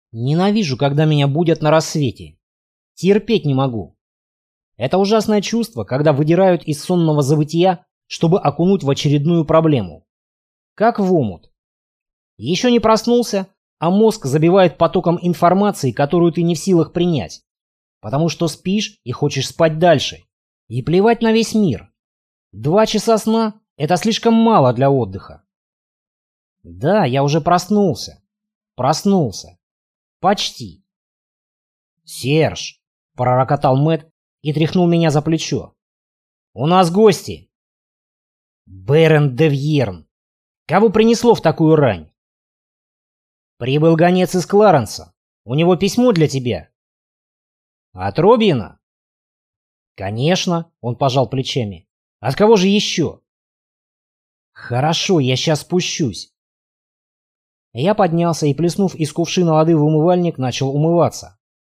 Ненавижу, когда меня будят на рассвете. Терпеть не могу. Это ужасное чувство, когда выдирают из сонного забытия, чтобы окунуть в очередную проблему. Как в омут. Еще не проснулся, а мозг забивает потоком информации, которую ты не в силах принять. Потому что спишь и хочешь спать дальше. И плевать на весь мир. 2 часа сна — это слишком мало для отдыха. Да, я уже проснулся. Проснулся. Почти. «Серж!» — пророкотал Мэтт и тряхнул меня за плечо. «У нас гости!» «Бэрон де Вьерн! Кого принесло в такую рань?» «Прибыл гонец из Кларенса. У него письмо для тебя». «От Робина?» «Конечно», — он пожал плечами. «От кого же еще?» «Хорошо, я сейчас спущусь». Я поднялся и, плеснув из кувшина воды в умывальник, начал умываться.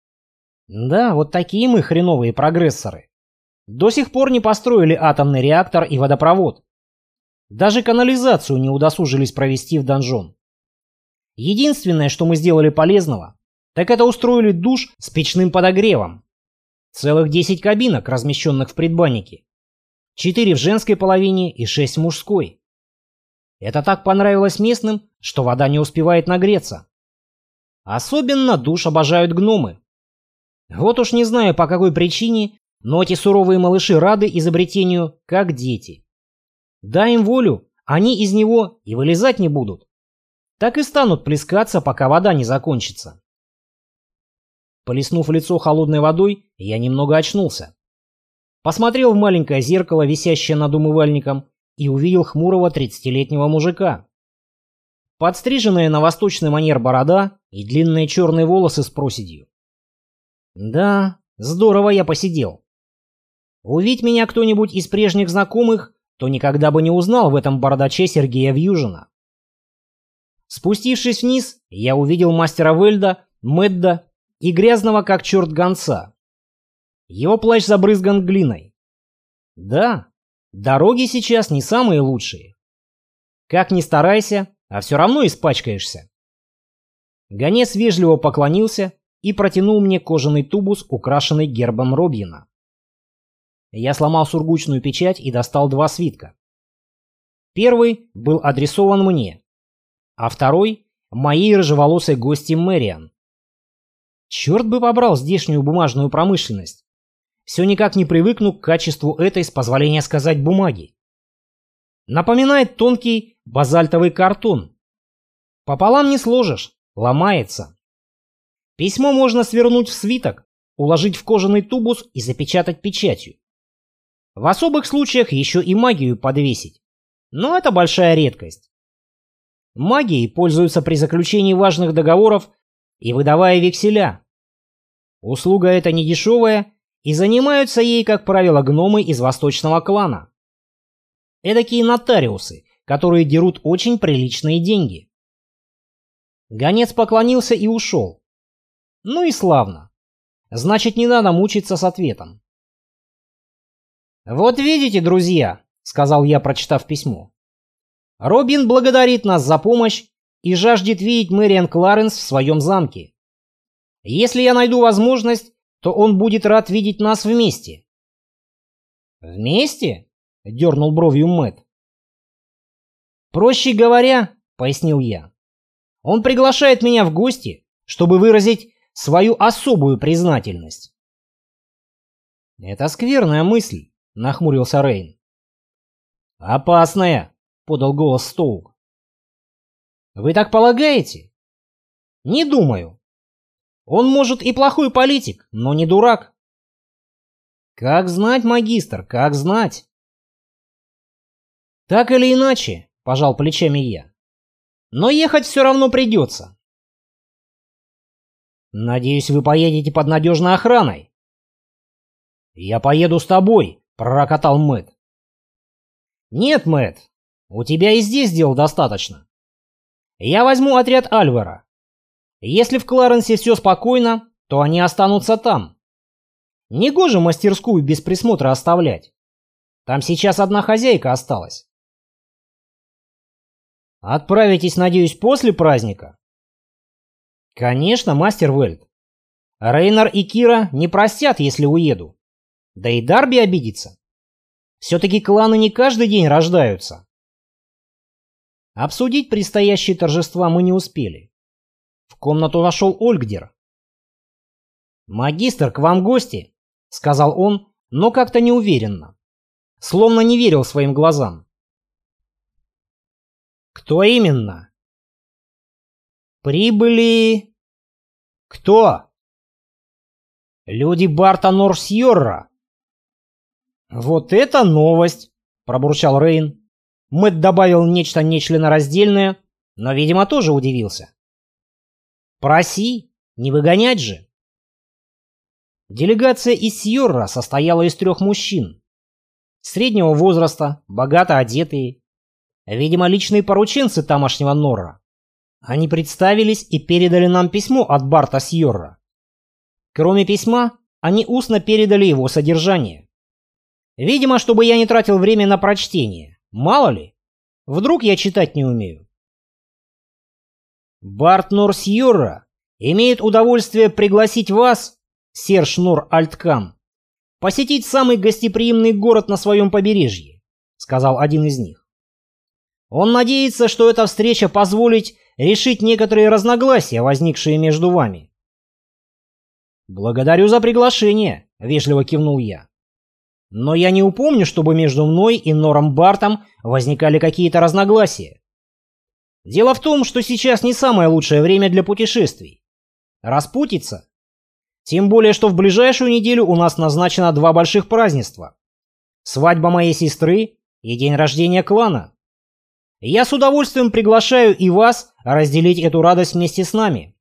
Да, вот такие мы хреновые прогрессоры. До сих пор не построили атомный реактор и водопровод. Даже канализацию не удосужились провести в донжон. Единственное, что мы сделали полезного, так это устроили душ с печным подогревом. Целых 10 кабинок, размещенных в предбаннике. 4 в женской половине и 6 в мужской. Это так понравилось местным, что вода не успевает нагреться. Особенно душ обожают гномы. Вот уж не знаю по какой причине, но эти суровые малыши рады изобретению, как дети. Дай им волю, они из него и вылезать не будут. Так и станут плескаться, пока вода не закончится. Полиснув лицо холодной водой, я немного очнулся. Посмотрел в маленькое зеркало, висящее над умывальником, и увидел хмурого 30-летнего мужика. Подстриженная на восточный манер борода и длинные черные волосы с проседью. Да, здорово я посидел. Увидь меня кто-нибудь из прежних знакомых, то никогда бы не узнал в этом бородаче Сергея Вьюжина. Спустившись вниз, я увидел мастера Вельда, Мэдда и грязного как черт гонца. Его плащ забрызган глиной. Да, дороги сейчас не самые лучшие. Как ни старайся, а все равно испачкаешься. Гонец вежливо поклонился и протянул мне кожаный тубус, украшенный гербом Робина. Я сломал сургучную печать и достал 2 свитка. Первый был адресован мне, а второй — моей рыжеволосой гости Мэриан. Черт бы побрал здешнюю бумажную промышленность. Все никак не привыкну к качеству этой, с позволения сказать, бумаги. Напоминает тонкий базальтовый картон. Пополам не сложишь, ломается. Письмо можно свернуть в свиток, уложить в кожаный тубус и запечатать печатью. В особых случаях еще и магию подвесить. Но это большая редкость. Магией пользуются при заключении важных договоров и выдавая векселя. Услуга эта недешевая, и занимаются ей, как правило, гномы из восточного клана. Эдакие нотариусы, которые дерут очень приличные деньги. Гонец поклонился и ушел. Ну и славно. Значит, не надо мучиться с ответом. «Вот видите, друзья», — сказал я, прочитав письмо. «Робин благодарит нас за помощь и жаждет видеть Мэриан Кларенс в своем замке. Если я найду возможность, то он будет рад видеть нас вместе». «Вместе?» — дернул бровью Мэтт. «Проще говоря, — пояснил я, — он приглашает меня в гости, чтобы выразить свою особую признательность». «Это скверная мысль», — нахмурился Рейн. «Опасная», — подал голос Стоук. «Вы так полагаете?» «Не думаю. Он, может, и плохой политик, но не дурак». «Как знать, магистр, как знать». «Так или иначе», — пожал плечами я, — «но ехать все равно придется». «Надеюсь, вы поедете под надежной охраной». «Я поеду с тобой», — пророкотал Мэтт. «Нет, Мэтт, у тебя и здесь дел достаточно. Я возьму отряд Альвара. Если в Кларенсе все спокойно, то они останутся там. Негоже мастерскую без присмотра оставлять. Там сейчас одна хозяйка осталась». «Отправитесь, надеюсь, после праздника?» Конечно, мастер Вельт. Рейнар и Кира не простят, если уеду. Да и Дарби обидится. Все-таки кланы не каждый день рождаются. Обсудить предстоящие торжества мы не успели. В комнату вошел Ольгдер. «Магистр, к вам гости», — сказал он, но как-то неуверенно, словно не верил своим глазам. «Кто именно?» «Прибыли...» «Кто?» «Люди Барта Норсьорра». «Вот это новость!» — пробурчал Рейн. Мэтт добавил нечто нечленораздельное, но, видимо, тоже удивился. «Проси, не выгонять же!» Делегация из Сьорра состояла из 3 мужчин. Среднего возраста, богато одетые. Видимо, личные порученцы тамошнего Норра. Они представились и передали нам письмо от Барта Сьорра. Кроме письма, они устно передали его содержание. Видимо, чтобы я не тратил время на прочтение. Мало ли, вдруг я читать не умею. Барт Нор Сьорра имеет удовольствие пригласить вас, Серж Нор Альткам, посетить самый гостеприимный город на своем побережье, сказал один из них. Он надеется, что эта встреча позволит решить некоторые разногласия, возникшие между вами. «Благодарю за приглашение», — вежливо кивнул я. «Но я не упомню, чтобы между мной и Нором Бартом возникали какие-то разногласия. Дело в том, что сейчас не самое лучшее время для путешествий. Распутиться. Тем более, что в ближайшую неделю у нас назначено 2 больших празднества. Свадьба моей сестры и день рождения клана. Я с удовольствием приглашаю и вас разделить эту радость вместе с нами».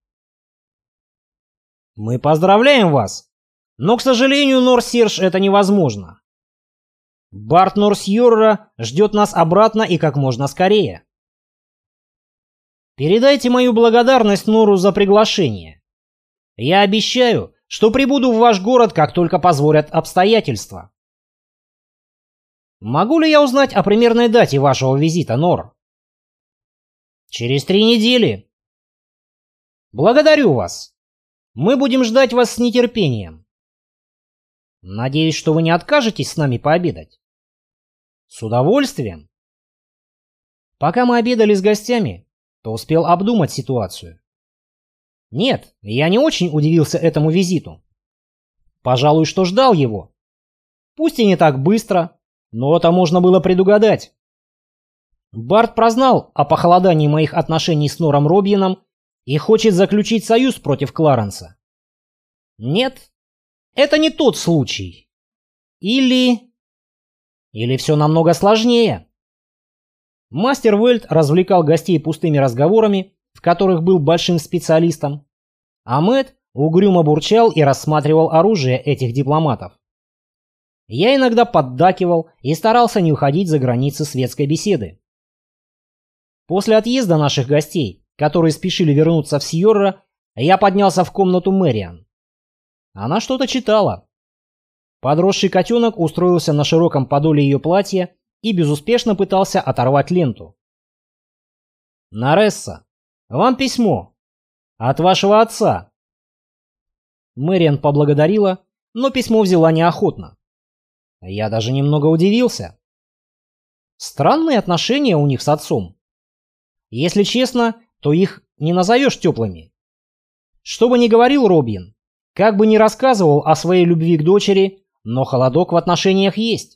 «Мы поздравляем вас, но, к сожалению, Нор-Серж, это невозможно. Барт Нор-Сьорра ждет нас обратно и как можно скорее. Передайте мою благодарность Нору за приглашение. Я обещаю, что прибуду в ваш город, как только позволят обстоятельства». «Могу ли я узнать о примерной дате вашего визита, Нор?» «Через 3 недели». «Благодарю вас. Мы будем ждать вас с нетерпением. Надеюсь, что вы не откажетесь с нами пообедать?» «С удовольствием». Пока мы обедали с гостями, то успел обдумать ситуацию. Нет, я не очень удивился этому визиту. Пожалуй, что ждал его. Пусть и не так быстро, но это можно было предугадать. Барт прознал о похолодании моих отношений с Нором Робьеном и хочет заключить союз против Кларенса. Нет, это не тот случай. Или все намного сложнее. Мастер Вельт развлекал гостей пустыми разговорами, в которых был большим специалистом, а Мэтт угрюмо бурчал и рассматривал оружие этих дипломатов. Я иногда поддакивал и старался не уходить за границы светской беседы. После отъезда наших гостей, которые спешили вернуться в Сьорра, я поднялся в комнату Мэриан. Она что-то читала. Подросший котенок устроился на широком подоле ее платья и безуспешно пытался оторвать ленту. «Наресса, вам письмо. От вашего отца». Мэриан поблагодарила, но письмо взяла неохотно. Я даже немного удивился. Странные отношения у них с отцом. Если честно, то их не назовешь теплыми. Что бы ни говорил Робин, как бы ни рассказывал о своей любви к дочери, но холодок в отношениях есть.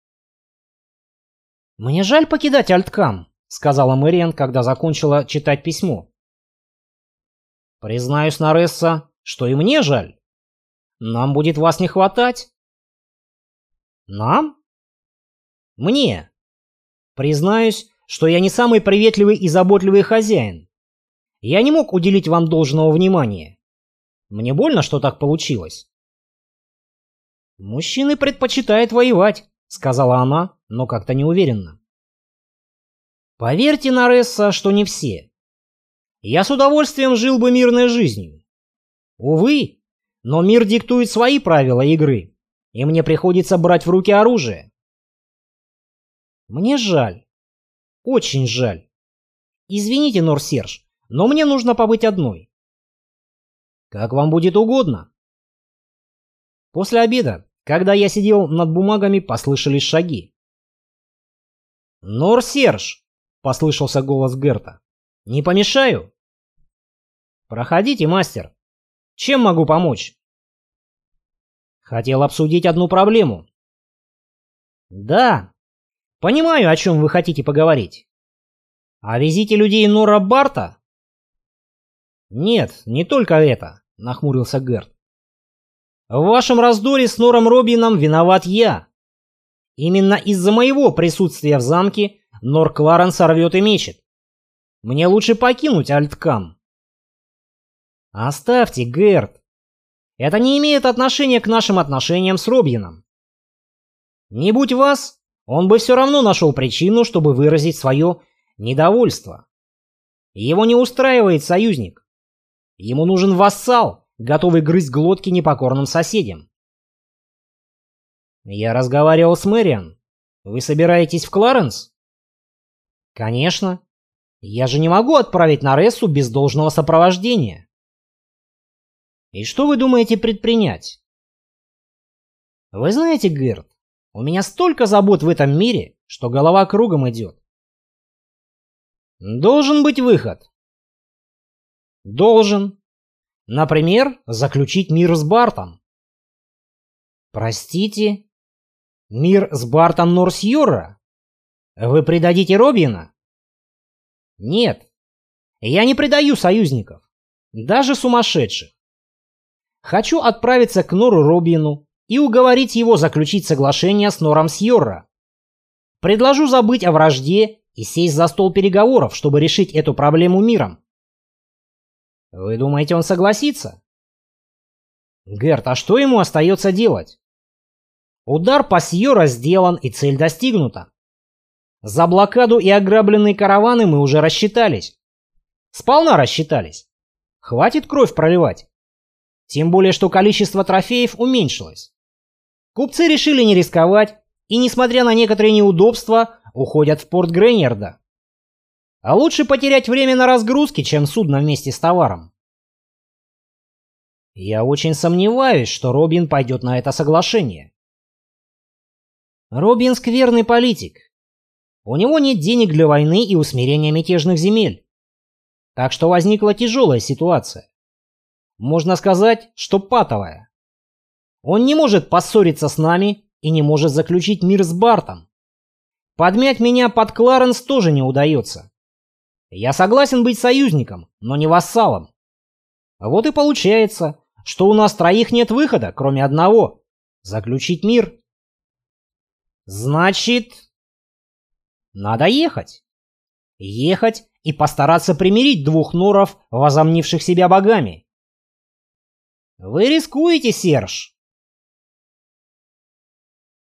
«Мне жаль покидать Альткам», — сказала Мэриан, когда закончила читать письмо. «Признаюсь, Наресса, что и мне жаль. Нам будет вас не хватать». «Нам?» «Мне. Признаюсь, что я не самый приветливый и заботливый хозяин. Я не мог уделить вам должного внимания. Мне больно, что так получилось». «Мужчины предпочитают воевать», — сказала она, но как-то неуверенно. «Поверьте, Наресса, что не все. Я с удовольствием жил бы мирной жизнью. Увы, но мир диктует свои правила игры, и мне приходится брать в руки оружие. Мне жаль. Очень жаль. Извините, Нор-Серж, но мне нужно побыть одной. Как вам будет угодно. После обеда, когда я сидел над бумагами, послышались шаги. «Нор Серж!» — послышался голос Герта. «Не помешаю?» «Проходите, мастер. Чем могу помочь?» «Хотел обсудить одну проблему». «Да, понимаю, о чем вы хотите поговорить. О визите людей Нора Барта?» «Нет, не только это», — нахмурился Герт. «В вашем раздоре с Нором Робином виноват я. Именно из-за моего присутствия в замке Нор Кларен сорвет и мечет. Мне лучше покинуть Альткам». «Оставьте, Герт. Это не имеет отношения к нашим отношениям с Робином. Не будь вас, он бы все равно нашел причину, чтобы выразить свое недовольство. Его не устраивает союзник. Ему нужен вассал, готовый грызть глотки непокорным соседям». «Я разговаривал с Мэриан. Вы собираетесь в Кларенс?» «Конечно. Я же не могу отправить Нарессу без должного сопровождения». «И что вы думаете предпринять?» «Вы знаете, Герт, у меня столько забот в этом мире, что голова кругом идет». «Должен быть выход». «Должен. Например, заключить мир с Бартом». «Простите? Мир с Бартом Норсьюра? Вы предадите Робина?» «Нет, я не предаю союзников, даже сумасшедших. Хочу отправиться к Нору Робину и уговорить его заключить соглашение с Нором Сьорра. Предложу забыть о вражде и сесть за стол переговоров, чтобы решить эту проблему миром». «Вы думаете, он согласится?» «Герт, а что ему остается делать? Удар по Сьорра сделан и цель достигнута. За блокаду и ограбленные караваны мы уже рассчитались. Сполна рассчитались. Хватит кровь проливать. Тем более, что количество трофеев уменьшилось. Купцы решили не рисковать и, несмотря на некоторые неудобства, уходят в порт Грейнерда. А лучше потерять время на разгрузке, чем судно вместе с товаром. Я очень сомневаюсь, что Робин пойдет на это соглашение. Робин скверный политик. У него нет денег для войны и усмирения мятежных земель. Так что возникла тяжелая ситуация. Можно сказать, что патовая. Он не может поссориться с нами и не может заключить мир с Бартом. Подмять меня под Кларенс тоже не удается. Я согласен быть союзником, но не вассалом. Вот и получается, что у нас троих нет выхода, кроме одного — заключить мир. Значит, надо ехать. Ехать и постараться примирить двух норов, возомнивших себя богами. Вы рискуете, Серж.